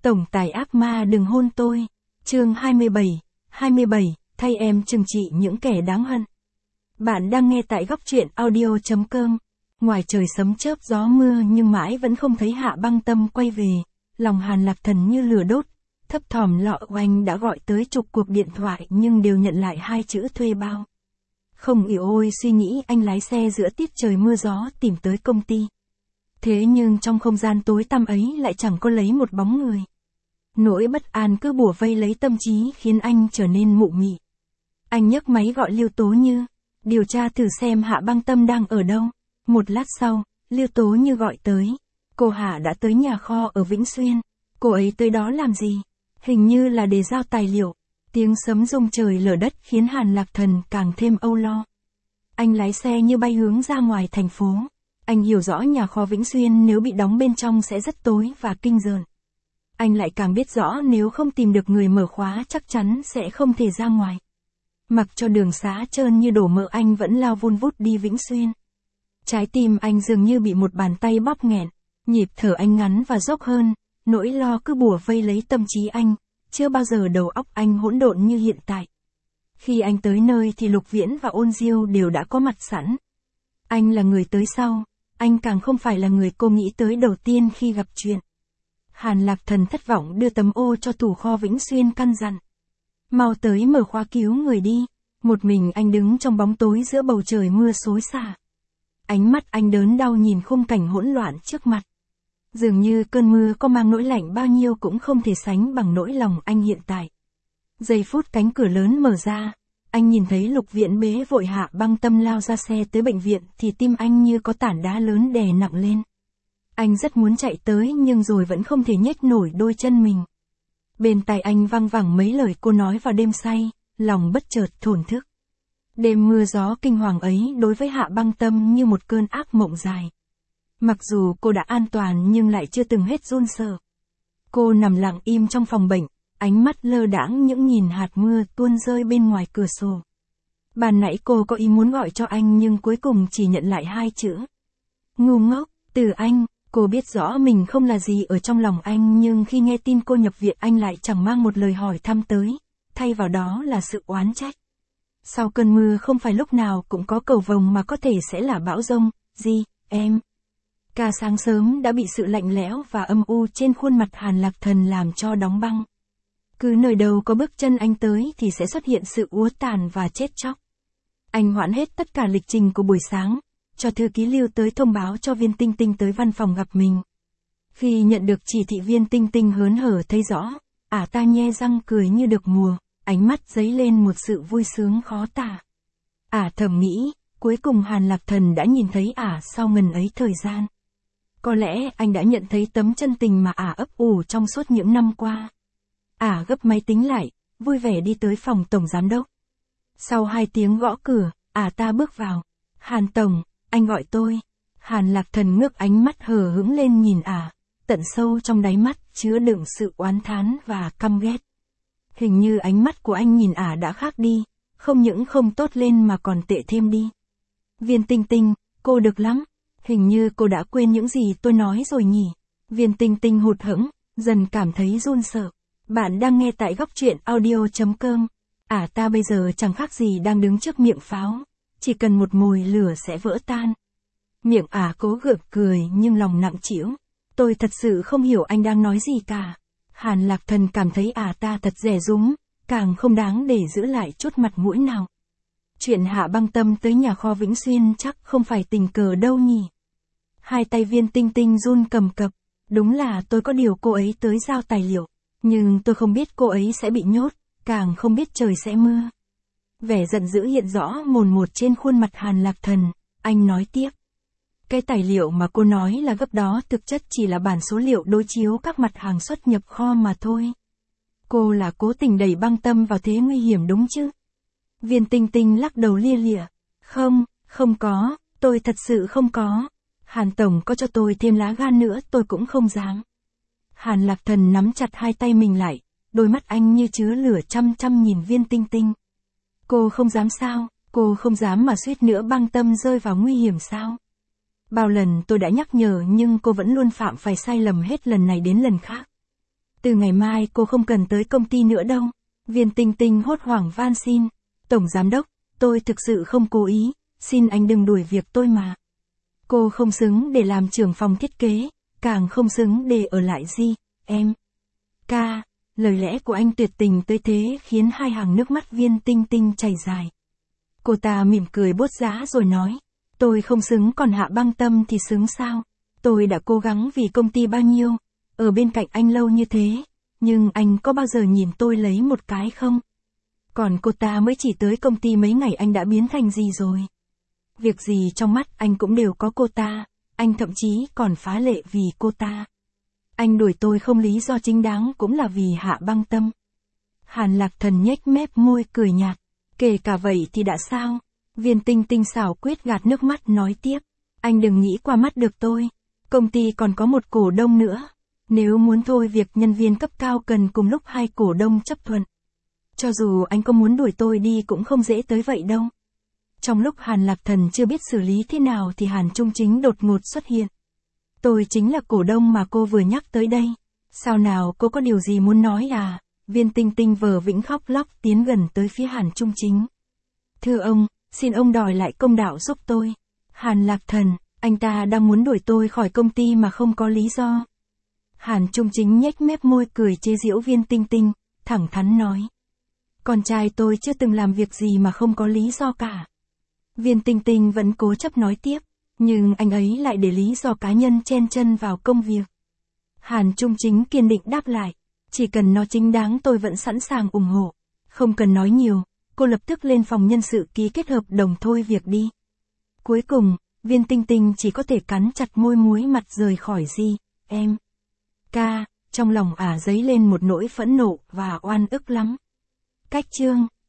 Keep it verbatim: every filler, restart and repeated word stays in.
Tổng tài ác ma đừng hôn tôi. Chương hai mươi bảy, hai mươi bảy, thay em trừng trị những kẻ đáng hận. Bạn đang nghe tại góc truyện audio chấm com. Ngoài trời sấm chớp gió mưa nhưng mãi vẫn không thấy Hạ Băng Tâm quay về. Lòng Hàn Lạc Thần như lửa đốt. Thấp thỏm Lọ Oanh đã gọi tới chục cuộc điện thoại nhưng đều nhận lại hai chữ thuê bao. Không ỉu ôi suy nghĩ anh lái xe giữa tiết trời mưa gió tìm tới công ty. Thế nhưng trong không gian tối tăm ấy lại chẳng có lấy một bóng người. Nỗi bất an cứ bủa vây lấy tâm trí khiến anh trở nên mụ mị. Anh nhấc máy gọi Liêu Tố Như, điều tra thử xem Hạ Băng Tâm đang ở đâu. Một lát sau, Liêu Tố Như gọi tới. Cô Hạ đã tới nhà kho ở Vĩnh Xuyên. Cô ấy tới đó làm gì? Hình như là để giao tài liệu. Tiếng sấm rung trời lở đất khiến Hàn Lạc Thần càng thêm âu lo. Anh lái xe như bay hướng ra ngoài thành phố. Anh hiểu rõ nhà kho Vĩnh Xuyên nếu bị đóng bên trong sẽ rất tối và kinh rợn. Anh lại càng biết rõ nếu không tìm được người mở khóa chắc chắn sẽ không thể ra ngoài. Mặc cho đường xá trơn như đổ mỡ anh vẫn lao vun vút đi Vĩnh Xuyên. Trái tim anh dường như bị một bàn tay bóp nghẹn, nhịp thở anh ngắn và dốc hơn, nỗi lo cứ bủa vây lấy tâm trí anh, chưa bao giờ đầu óc anh hỗn độn như hiện tại. Khi anh tới nơi thì Lục Viễn và Ôn Diêu đều đã có mặt sẵn. Anh là người tới sau, anh càng không phải là người cô nghĩ tới đầu tiên khi gặp chuyện. Hàn Lạc Thần thất vọng đưa tấm ô cho thủ kho Vĩnh Xuyên căn dặn. Mau tới mở khóa cứu người đi. Một mình anh đứng trong bóng tối giữa bầu trời mưa xối xả. Ánh mắt anh đớn đau nhìn khung cảnh hỗn loạn trước mặt. Dường như cơn mưa có mang nỗi lạnh bao nhiêu cũng không thể sánh bằng nỗi lòng anh hiện tại. Giây phút cánh cửa lớn mở ra, anh nhìn thấy Lục Viễn bế vội Hạ Băng Tâm lao ra xe tới bệnh viện thì tim anh như có tảng đá lớn đè nặng lên. Anh rất muốn chạy tới nhưng rồi vẫn không thể nhếch nổi đôi chân mình. Bên tai anh văng vẳng mấy lời cô nói vào đêm say, lòng bất chợt thổn thức. Đêm mưa gió kinh hoàng ấy đối với Hạ Băng Tâm như một cơn ác mộng dài. Mặc dù cô đã an toàn nhưng lại chưa từng hết run sợ. Cô nằm lặng im trong phòng bệnh, ánh mắt lơ đãng những nhìn hạt mưa tuôn rơi bên ngoài cửa sổ. Ban nãy cô có ý muốn gọi cho anh nhưng cuối cùng chỉ nhận lại hai chữ. Ngu ngốc, từ anh. Cô biết rõ mình không là gì ở trong lòng anh nhưng khi nghe tin cô nhập viện anh lại chẳng mang một lời hỏi thăm tới, thay vào đó là sự oán trách. Sau cơn mưa không phải lúc nào cũng có cầu vồng mà có thể sẽ là bão giông, gì, em. Cả sáng sớm đã bị sự lạnh lẽo và âm u trên khuôn mặt Hàn Lạc Thần làm cho đóng băng. Cứ nơi đầu có bước chân anh tới thì sẽ xuất hiện sự úa tàn và chết chóc. Anh hoãn hết tất cả lịch trình của buổi sáng, cho thư ký Lưu tới thông báo cho Viên Tinh Tinh tới văn phòng gặp mình. Khi nhận được chỉ thị Viên Tinh Tinh hớn hở thấy rõ, ả ta nhe răng cười như được mùa, ánh mắt dấy lên một sự vui sướng khó tả. Ả thầm nghĩ, cuối cùng Hàn Lạc Thần đã nhìn thấy ả sau ngần ấy thời gian. Có lẽ anh đã nhận thấy tấm chân tình mà ả ấp ủ trong suốt những năm qua. Ả gấp máy tính lại, vui vẻ đi tới phòng tổng giám đốc. Sau hai tiếng gõ cửa, ả ta bước vào. Hàn tổng, anh gọi tôi. Hàn Lạc Thần ngước ánh mắt hờ hững lên nhìn ả, tận sâu trong đáy mắt chứa đựng sự oán thán và căm ghét. Hình như ánh mắt của anh nhìn ả đã khác đi, không những không tốt lên mà còn tệ thêm đi. Viên Tinh Tinh, cô được lắm. Hình như cô đã quên những gì tôi nói rồi nhỉ. Viên Tinh Tinh hụt hẫng, dần cảm thấy run sợ. Bạn đang nghe tại góc truyện audio chấm com. Ả ta bây giờ chẳng khác gì đang đứng trước miệng pháo. Chỉ cần một mồi lửa sẽ vỡ tan. Miệng ả cố gượng cười nhưng lòng nặng trĩu. Tôi thật sự không hiểu anh đang nói gì cả. Hàn Lạc Thần cảm thấy ả ta thật dè dúng, càng không đáng để giữ lại chút mặt mũi nào. Chuyện Hạ Băng Tâm tới nhà kho Vĩnh Xuyên chắc không phải tình cờ đâu nhỉ. Hai tay Viên Tinh Tinh run cầm cập. Đúng là tôi có điều cô ấy tới giao tài liệu. Nhưng tôi không biết cô ấy sẽ bị nhốt, càng không biết trời sẽ mưa. Vẻ giận dữ hiện rõ mồn một trên khuôn mặt Hàn Lạc Thần, anh nói tiếp. Cái tài liệu mà cô nói là gấp đó thực chất chỉ là bản số liệu đối chiếu các mặt hàng xuất nhập kho mà thôi. Cô là cố tình đẩy Băng Tâm vào thế nguy hiểm đúng chứ? Viên Tinh Tinh lắc đầu lia lịa. Không, không có, tôi thật sự không có. Hàn tổng có cho tôi thêm lá gan nữa tôi cũng không dám. Hàn Lạc Thần nắm chặt hai tay mình lại, đôi mắt anh như chứa lửa chăm chăm nhìn Viên Tinh Tinh. Cô không dám sao, cô không dám mà suýt nữa Băng Tâm rơi vào nguy hiểm sao? Bao lần tôi đã nhắc nhở nhưng cô vẫn luôn phạm phải sai lầm hết lần này đến lần khác. Từ ngày mai cô không cần tới công ty nữa đâu. Viên Tinh Tinh hốt hoảng van xin. Tổng giám đốc, tôi thực sự không cố ý, xin anh đừng đuổi việc tôi mà. Cô không xứng để làm trưởng phòng thiết kế, càng không xứng để ở lại Di, em. Ca, lời lẽ của anh tuyệt tình tới thế khiến hai hàng nước mắt Viên Tinh Tinh chảy dài. Cô ta mỉm cười buốt giá rồi nói, tôi không xứng còn Hạ Băng Tâm thì xứng sao? Tôi đã cố gắng vì công ty bao nhiêu, ở bên cạnh anh lâu như thế, nhưng anh có bao giờ nhìn tôi lấy một cái không? Còn cô ta mới chỉ tới công ty mấy ngày anh đã biến thành gì rồi? Việc gì trong mắt anh cũng đều có cô ta, anh thậm chí còn phá lệ vì cô ta. Anh đuổi tôi không lý do chính đáng cũng là vì Hạ Băng Tâm. Hàn Lạc Thần nhếch mép môi cười nhạt, kể cả vậy thì đã sao? Viên Tinh Tinh xảo quyết gạt nước mắt nói tiếp, anh đừng nghĩ qua mắt được tôi, công ty còn có một cổ đông nữa. Nếu muốn thôi việc nhân viên cấp cao cần cùng lúc hai cổ đông chấp thuận. Cho dù anh có muốn đuổi tôi đi cũng không dễ tới vậy đâu. Trong lúc Hàn Lạc Thần chưa biết xử lý thế nào thì Hàn Trung Chính đột ngột xuất hiện. Tôi chính là cổ đông mà cô vừa nhắc tới đây. Sao nào, cô có điều gì muốn nói à? Viên Tinh Tinh vờ vĩnh khóc lóc tiến gần tới phía Hàn Trung Chính. Thưa ông, xin ông đòi lại công đạo giúp tôi. Hàn Lạc Thần, anh ta đang muốn đuổi tôi khỏi công ty mà không có lý do. Hàn Trung Chính nhếch mép môi cười chế giễu Viên Tinh Tinh, thẳng thắn nói. Con trai tôi chưa từng làm việc gì mà không có lý do cả. Viên Tinh Tinh vẫn cố chấp nói tiếp, nhưng anh ấy lại để lý do cá nhân chen chân vào công việc. Hàn Trung Chính kiên định đáp lại, chỉ cần nó chính đáng tôi vẫn sẵn sàng ủng hộ. Không cần nói nhiều, cô lập tức lên phòng nhân sự ký kết hợp đồng thôi việc đi. Cuối cùng, Viên Tinh Tinh chỉ có thể cắn chặt môi muối mặt rời khỏi Di, em. Ca, trong lòng ả dấy lên một nỗi phẫn nộ và oan ức lắm. Cách chương